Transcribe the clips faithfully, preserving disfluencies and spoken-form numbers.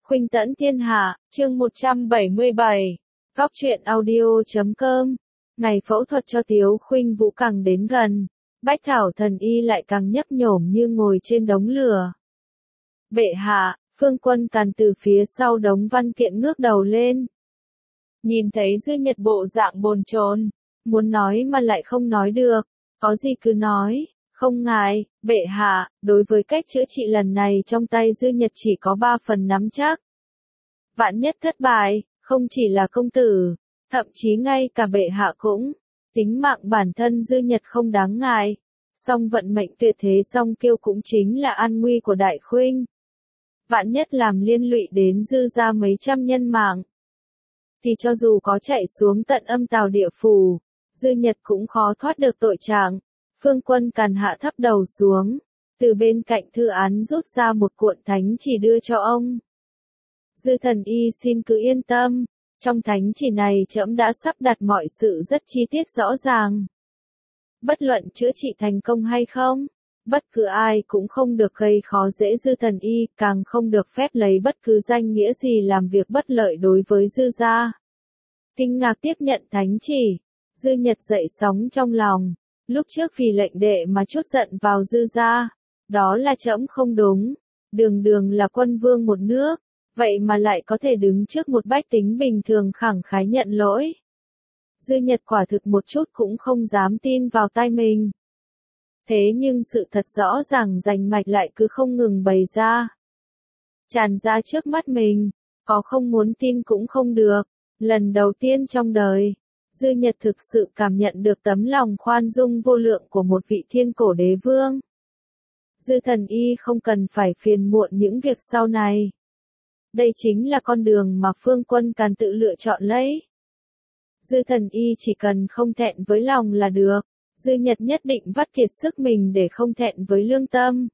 Khuynh tẫn thiên hạ, chương một trăm bảy mươi bảy. Góc truyện audio chấm com. Ngày phẫu thuật cho Tiếu Khuynh Vũ càng đến gần, Bách Thảo thần y lại càng nhấp nhổm như ngồi trên đống lửa. Bệ hạ, Phương Quân Càn từ phía sau đống văn kiện ngước đầu lên. Nhìn thấy Dư Nhật bộ dạng bồn chồn, muốn nói mà lại không nói được, có gì cứ nói. Không ngại, bệ hạ, đối với cách chữa trị lần này trong tay Dư Nhật chỉ có ba phần nắm chắc. Vạn nhất thất bại, không chỉ là công tử, thậm chí ngay cả bệ hạ cũng, tính mạng bản thân Dư Nhật không đáng ngại. Song vận mệnh tuyệt thế song kiêu cũng chính là an nguy của Đại Khuynh. Vạn nhất làm liên lụy đến Dư gia mấy trăm nhân mạng, thì cho dù có chạy xuống tận âm tào địa phủ, Dư Nhật cũng khó thoát được tội trạng. Phương Quân Càn hạ thấp đầu xuống, từ bên cạnh thư án rút ra một cuộn thánh chỉ đưa cho ông. Dư thần y xin cứ yên tâm, trong thánh chỉ này trẫm đã sắp đặt mọi sự rất chi tiết rõ ràng. Bất luận chữa trị thành công hay không, bất cứ ai cũng không được gây khó dễ Dư thần y, càng không được phép lấy bất cứ danh nghĩa gì làm việc bất lợi đối với Dư gia. Kinh ngạc tiếp nhận thánh chỉ, Dư Nhật dậy sóng trong lòng. Lúc trước vì lệnh đệ mà chút giận vào Dư gia, đó là trẫm không đúng, đường đường là quân vương một nước, vậy mà lại có thể đứng trước một bách tính bình thường khẳng khái nhận lỗi. Dư Nhật quả thực một chút cũng không dám tin vào tai mình. Thế nhưng sự thật rõ ràng rành mạch lại cứ không ngừng bày ra. Tràn ra trước mắt mình, có không muốn tin cũng không được, lần đầu tiên trong đời. Dư Nhật thực sự cảm nhận được tấm lòng khoan dung vô lượng của một vị thiên cổ đế vương. Dư thần y không cần phải phiền muộn những việc sau này. Đây chính là con đường mà Phương Quân Càn tự lựa chọn lấy. Dư thần y chỉ cần không thẹn với lòng là được. Dư Nhật nhất định vắt kiệt sức mình để không thẹn với lương tâm.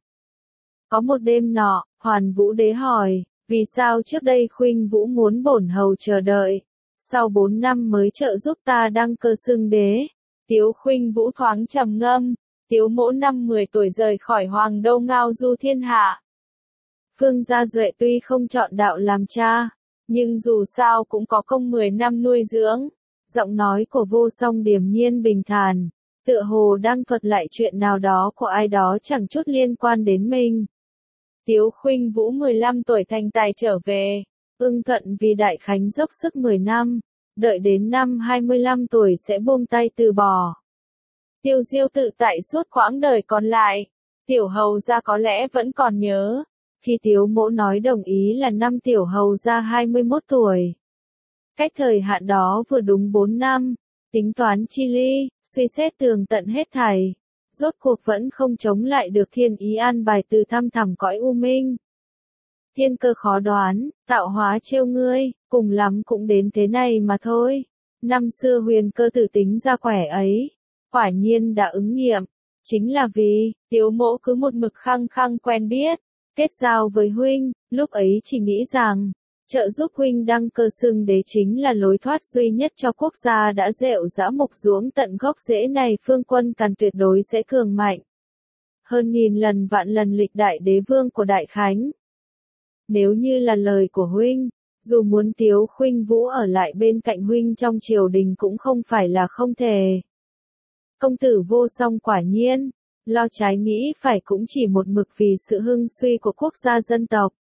Có một đêm nọ, Hoàn Vũ đế hỏi, vì sao trước đây Khuynh Vũ muốn bổn hầu chờ đợi, sau bốn năm mới trợ giúp ta đăng cơ xưng đế. Tiếu Khuynh Vũ thoáng trầm ngâm, Tiếu mỗ năm mười tuổi rời khỏi Hoàng Đô ngao du thiên hạ. Phương Gia Duệ tuy không chọn đạo làm cha, nhưng dù sao cũng có công mười năm nuôi dưỡng. Giọng nói của Vô Song điềm nhiên bình thản, tựa hồ đang thuật lại chuyện nào đó của ai đó chẳng chút liên quan đến mình. Tiếu Khuynh Vũ mười lăm tuổi thành tài trở về, ưng thuận vì Đại Khánh dốc sức mười năm, đợi đến năm hai mươi lăm tuổi sẽ buông tay từ bỏ. Tiêu diêu tự tại suốt quãng đời còn lại, tiểu hầu gia có lẽ vẫn còn nhớ, khi Tiếu mỗ nói đồng ý là năm tiểu hầu gia hai mươi mốt tuổi. Cách thời hạn đó vừa đúng bốn năm, tính toán chi ly, suy xét tường tận hết thảy, rốt cuộc vẫn không chống lại được thiên ý an bài từ thăm thẳm cõi u minh. Thiên cơ khó đoán, tạo hóa trêu ngươi, cùng lắm cũng đến thế này mà thôi. Năm xưa huyền cơ tử tính ra quẻ ấy, quả nhiên đã ứng nghiệm. Chính là vì, Tiếu mỗ cứ một mực khăng khăng quen biết, kết giao với huynh, lúc ấy chỉ nghĩ rằng, trợ giúp huynh đăng cơ xưng đế chính là lối thoát duy nhất cho quốc gia đã rệu rã mục ruỗng tận gốc rễ này. Phương Quân Càn tuyệt đối sẽ cường mạnh hơn nghìn lần vạn lần lịch đại đế vương của Đại Khánh. Nếu như là lời của huynh, dù muốn Tiếu Khuynh Vũ ở lại bên cạnh huynh trong triều đình cũng không phải là không thể. Công tử Vô Song quả nhiên, lo trái nghĩ phải cũng chỉ một mực vì sự hưng suy của quốc gia dân tộc.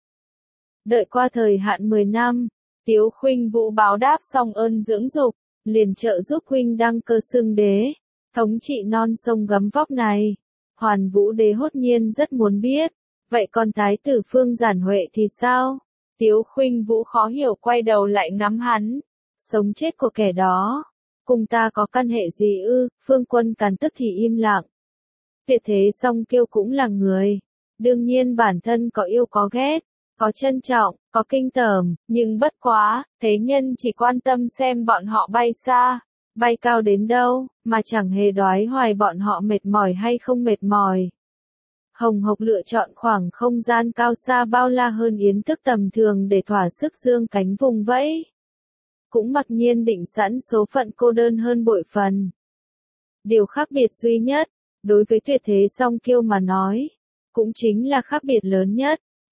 Đợi qua thời hạn mười năm, Tiếu Khuynh Vũ báo đáp xong ơn dưỡng dục, liền trợ giúp huynh đăng cơ xưng đế, thống trị non sông gấm vóc này. Hoàn Vũ đế hốt nhiên rất muốn biết, vậy còn thái tử Phương Giản Huệ thì sao? Tiếu Khuynh Vũ khó hiểu quay đầu lại ngắm hắn, sống chết của kẻ đó, cùng ta có căn hệ gì ư? Phương Quân Càn tức thì im lặng. Tuyệt thế song kiêu cũng là người, đương nhiên bản thân có yêu có ghét, có trân trọng, có kinh tởm, nhưng bất quá, thế nhân chỉ quan tâm xem bọn họ bay xa, bay cao đến đâu, mà chẳng hề đoái hoài bọn họ mệt mỏi hay không mệt mỏi. Hồng Hộc lựa chọn khoảng không gian cao xa bao la hơn yến thức tầm thường để thỏa sức dương cánh vùng vẫy. Cũng mặc nhiên định sẵn số phận cô đơn hơn bội phần. Điều khác biệt duy nhất, đối với tuyệt thế song kiêu mà nói, cũng chính là khác biệt lớn nhất,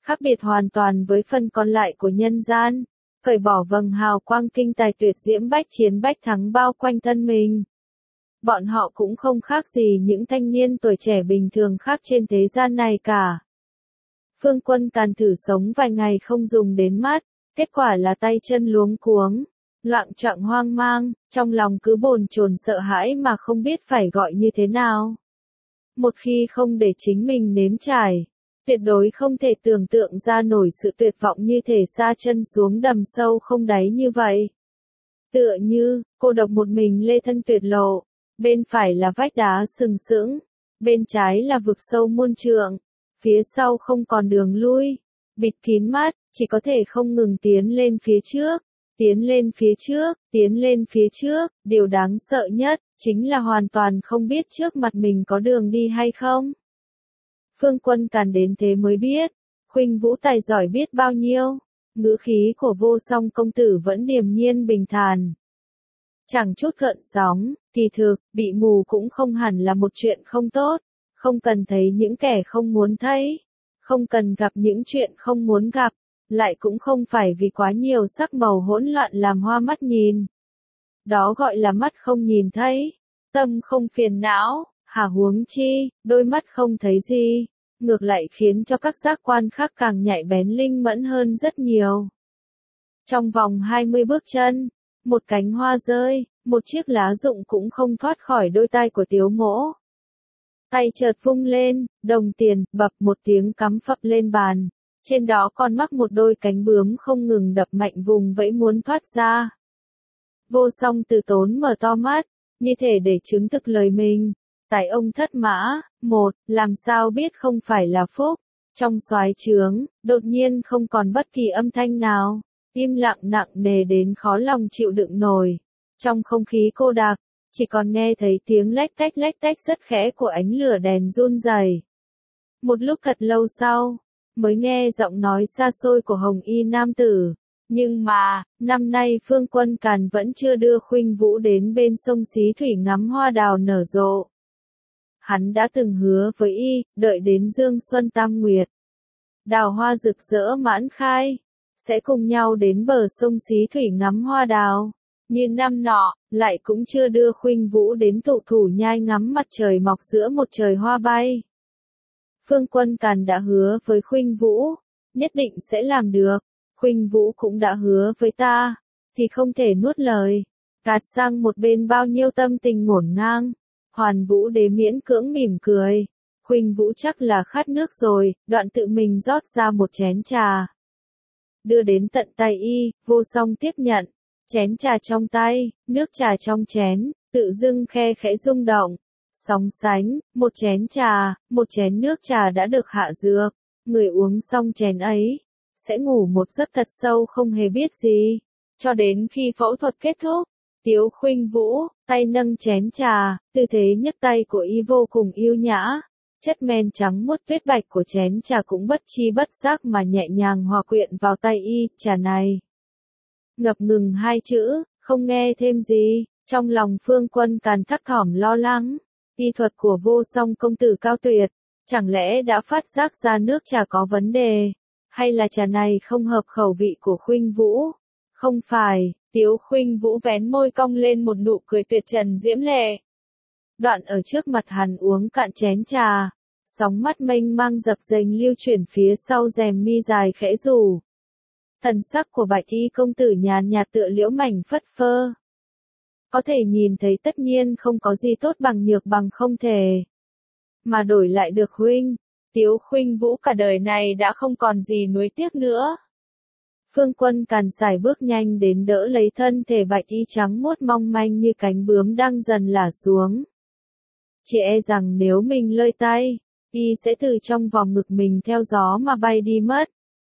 khác biệt hoàn toàn với phần còn lại của nhân gian, cởi bỏ vầng hào quang kinh tài tuyệt diễm bách chiến bách thắng bao quanh thân mình. Bọn họ cũng không khác gì những thanh niên tuổi trẻ bình thường khác trên thế gian này cả. Phương Quân Càn thử sống vài ngày không dùng đến mắt, kết quả là tay chân luống cuống, loạng choạng hoang mang, trong lòng cứ bồn chồn sợ hãi mà không biết phải gọi như thế nào. Một khi không để chính mình nếm trải, tuyệt đối không thể tưởng tượng ra nổi sự tuyệt vọng như thể sa chân xuống đầm sâu không đáy như vậy. Tựa như, cô độc một mình lê thân tuyệt lộ, bên phải là vách đá sừng sững, bên trái là vực sâu muôn trượng, phía sau không còn đường lui, bịt kín mắt, chỉ có thể không ngừng tiến lên phía trước, tiến lên phía trước, tiến lên phía trước, điều đáng sợ nhất, chính là hoàn toàn không biết trước mặt mình có đường đi hay không. Phương Quân Càn đến thế mới biết, Khuynh Vũ tài giỏi biết bao nhiêu, ngữ khí của Vô Song công tử vẫn điềm nhiên bình thản. Chẳng chút gợn sóng, kỳ thực, bị mù cũng không hẳn là một chuyện không tốt, không cần thấy những kẻ không muốn thấy, không cần gặp những chuyện không muốn gặp, lại cũng không phải vì quá nhiều sắc màu hỗn loạn làm hoa mắt nhìn. Đó gọi là mắt không nhìn thấy, tâm không phiền não, hà huống chi, đôi mắt không thấy gì, ngược lại khiến cho các giác quan khác càng nhạy bén linh mẫn hơn rất nhiều. Trong vòng hai mươi bước chân, một cánh hoa rơi, một chiếc lá rụng cũng không thoát khỏi đôi tai của Tiếu Mỗ. Tay chợt vung lên, đồng tiền, bập một tiếng cắm phập lên bàn, trên đó còn mắc một đôi cánh bướm không ngừng đập mạnh vùng vẫy muốn thoát ra. Vô Song từ tốn mở to mắt, như thể để chứng thực lời mình. Tại ông thất mã, một, làm sao biết không phải là phúc. Trong soái trướng, đột nhiên không còn bất kỳ âm thanh nào, im lặng nặng nề đến khó lòng chịu đựng nổi. Trong không khí cô đặc, chỉ còn nghe thấy tiếng lách tách lách tách rất khẽ của ánh lửa đèn run rẩy. Một lúc thật lâu sau, mới nghe giọng nói xa xôi của hồng y nam tử. Nhưng mà, năm nay Phương Quân Càn vẫn chưa đưa Khuynh Vũ đến bên sông Xí Thủy ngắm hoa đào nở rộ. Hắn đã từng hứa với y, đợi đến dương xuân tam nguyệt, đào hoa rực rỡ mãn khai, sẽ cùng nhau đến bờ sông Xí Thủy ngắm hoa đào. Nhưng năm nọ, lại cũng chưa đưa Khuynh Vũ đến tụ thủ nhai ngắm mặt trời mọc giữa một trời hoa bay. Phương Quân Càn đã hứa với Khuynh Vũ, nhất định sẽ làm được. Khuynh Vũ cũng đã hứa với ta, thì không thể nuốt lời. Gạt sang một bên bao nhiêu tâm tình ngổn ngang. Hoàn Vũ Đế miễn cưỡng mỉm cười. Khuynh Vũ chắc là khát nước rồi, đoạn tự mình rót ra một chén trà. Đưa đến tận tay y, Vô Song tiếp nhận. Chén trà trong tay, nước trà trong chén, tự dưng khe khẽ rung động. Sóng sánh, một chén trà, một chén nước trà đã được hạ dược. Người uống xong chén ấy, sẽ ngủ một giấc thật sâu không hề biết gì. Cho đến khi phẫu thuật kết thúc, Tiếu Khuynh Vũ, tay nâng chén trà, tư thế nhấc tay của y vô cùng yêu nhã. Chất men trắng muốt vết bạch của chén trà cũng bất chi bất giác mà nhẹ nhàng hòa quyện vào tay y, trà này. Ngập ngừng hai chữ, không nghe thêm gì, trong lòng Phương Quân Càn thấp thỏm lo lắng. Y thuật của Vô Song công tử cao tuyệt, chẳng lẽ đã phát giác ra nước trà có vấn đề, hay là trà này không hợp khẩu vị của Khuynh Vũ? Không phải, Tiếu Khuynh Vũ vén môi cong lên một nụ cười tuyệt trần diễm lệ. Đoạn ở trước mặt hắn uống cạn chén trà, sóng mắt mênh mang dập dềnh lưu chuyển phía sau rèm mi dài khẽ rủ. Thần sắc của Bạch Y công tử nhàn nhạt tựa liễu mảnh phất phơ. Có thể nhìn thấy tất nhiên không có gì tốt bằng nhược bằng không thể. Mà đổi lại được huynh, Tiếu Khuynh Vũ cả đời này đã không còn gì nuối tiếc nữa. Phương Quân Càn sải bước nhanh đến đỡ lấy thân thể Bạch Y trắng muốt mong manh như cánh bướm đang dần lả xuống. Chỉ e rằng nếu mình lơi tay, y sẽ từ trong vòng ngực mình theo gió mà bay đi mất.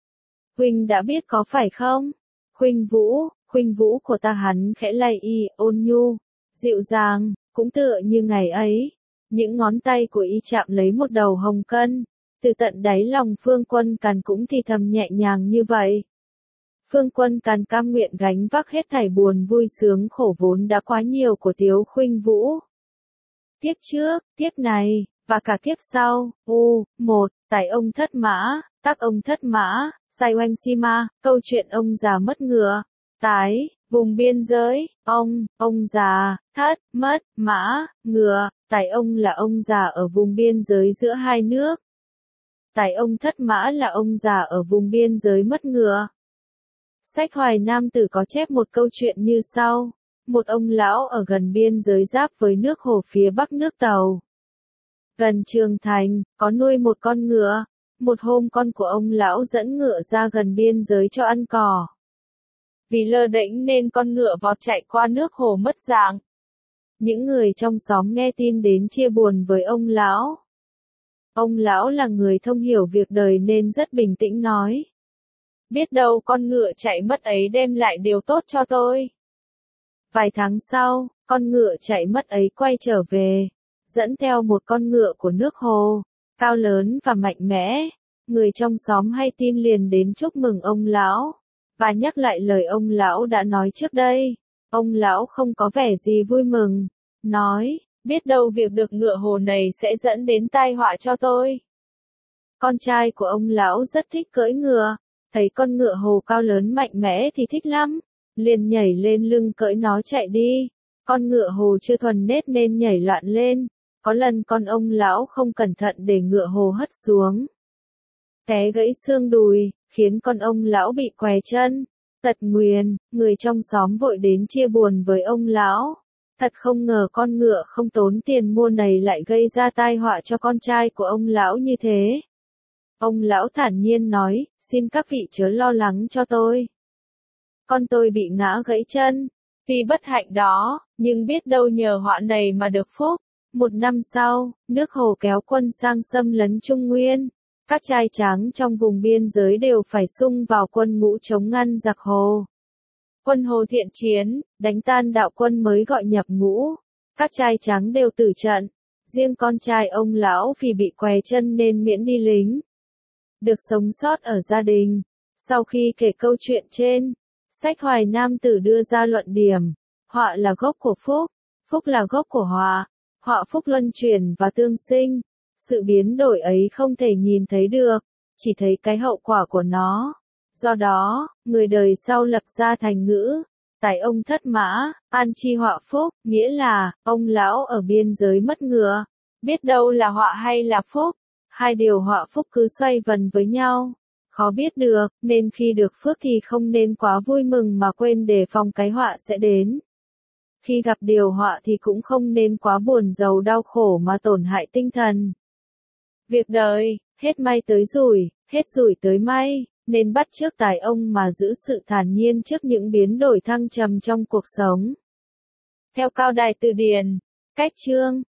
Huynh đã biết có phải không? Khuynh Vũ, Khuynh Vũ của ta, hắn khẽ lay y, ôn nhu, dịu dàng, cũng tựa như ngày ấy. Những ngón tay của y chạm lấy một đầu hồng cân, từ tận đáy lòng Phương Quân Càn cũng thì thầm nhẹ nhàng như vậy. Phương Quân Càn cam nguyện gánh vác hết thảy buồn vui sướng khổ vốn đã quá nhiều của Tiếu Khuynh Vũ. Kiếp trước, kiếp này, và cả kiếp sau, u, một, Tài ông thất mã, tác ông thất mã, sai oanh si ma, câu chuyện ông già mất ngựa. Tái, vùng biên giới, ông, ông già, thất, mất, mã, ngựa, tài ông là ông già ở vùng biên giới giữa hai nước. Tài ông thất mã là ông già ở vùng biên giới mất ngựa. Sách Hoài Nam Tử có chép một câu chuyện như sau. Một ông lão ở gần biên giới giáp với nước Hồ phía bắc nước Tàu. Gần Trường Thành, có nuôi một con ngựa. Một hôm con của ông lão dẫn ngựa ra gần biên giới cho ăn cỏ. Vì lơ đễnh nên con ngựa vọt chạy qua nước hồ mất dạng. Những người trong xóm nghe tin đến chia buồn với ông lão. Ông lão là người thông hiểu việc đời nên rất bình tĩnh nói. Biết đâu con ngựa chạy mất ấy đem lại điều tốt cho tôi. Vài tháng sau, con ngựa chạy mất ấy quay trở về, dẫn theo một con ngựa của nước hồ, cao lớn và mạnh mẽ. Người trong xóm hay tin liền đến chúc mừng ông lão, và nhắc lại lời ông lão đã nói trước đây. Ông lão không có vẻ gì vui mừng, nói, biết đâu việc được ngựa hồ này sẽ dẫn đến tai họa cho tôi. Con trai của ông lão rất thích cưỡi ngựa, thấy con ngựa hồ cao lớn mạnh mẽ thì thích lắm, liền nhảy lên lưng cưỡi nó chạy đi. Con ngựa hồ chưa thuần nết nên nhảy loạn lên, có lần con ông lão không cẩn thận để ngựa hồ hất xuống. Té gãy xương đùi, khiến con ông lão bị què chân, tật nguyền, người trong xóm vội đến chia buồn với ông lão. Thật không ngờ con ngựa không tốn tiền mua này lại gây ra tai họa cho con trai của ông lão như thế. Ông lão thản nhiên nói, xin các vị chớ lo lắng cho tôi. Con tôi bị ngã gãy chân, vì bất hạnh đó, nhưng biết đâu nhờ họa này mà được phúc. Một năm sau, nước Hồ kéo quân sang xâm lấn Trung Nguyên. Các trai tráng trong vùng biên giới đều phải xung vào quân ngũ chống ngăn giặc Hồ. Quân Hồ thiện chiến, đánh tan đạo quân mới gọi nhập ngũ. Các trai tráng đều tử trận. Riêng con trai ông lão vì bị què chân nên miễn đi lính. Được sống sót ở gia đình. Sau khi kể câu chuyện trên, sách Hoài Nam Tử đưa ra luận điểm. Họa là gốc của phúc, phúc là gốc của họa. Họa phúc luân chuyển và tương sinh. Sự biến đổi ấy không thể nhìn thấy được, chỉ thấy cái hậu quả của nó. Do đó, người đời sau lập ra thành ngữ, tài ông thất mã, an chi họa phúc, nghĩa là, ông lão ở biên giới mất ngựa. Biết đâu là họa hay là phúc, hai điều họa phúc cứ xoay vần với nhau. Khó biết được, nên khi được phước thì không nên quá vui mừng mà quên đề phòng cái họa sẽ đến. Khi gặp điều họa thì cũng không nên quá buồn rầu đau khổ mà tổn hại tinh thần. Việc đời, hết may tới rủi, hết rủi tới may, nên bắt chước tài ông mà giữ sự thản nhiên trước những biến đổi thăng trầm trong cuộc sống. Theo Cao Đài Từ Điển, cách chương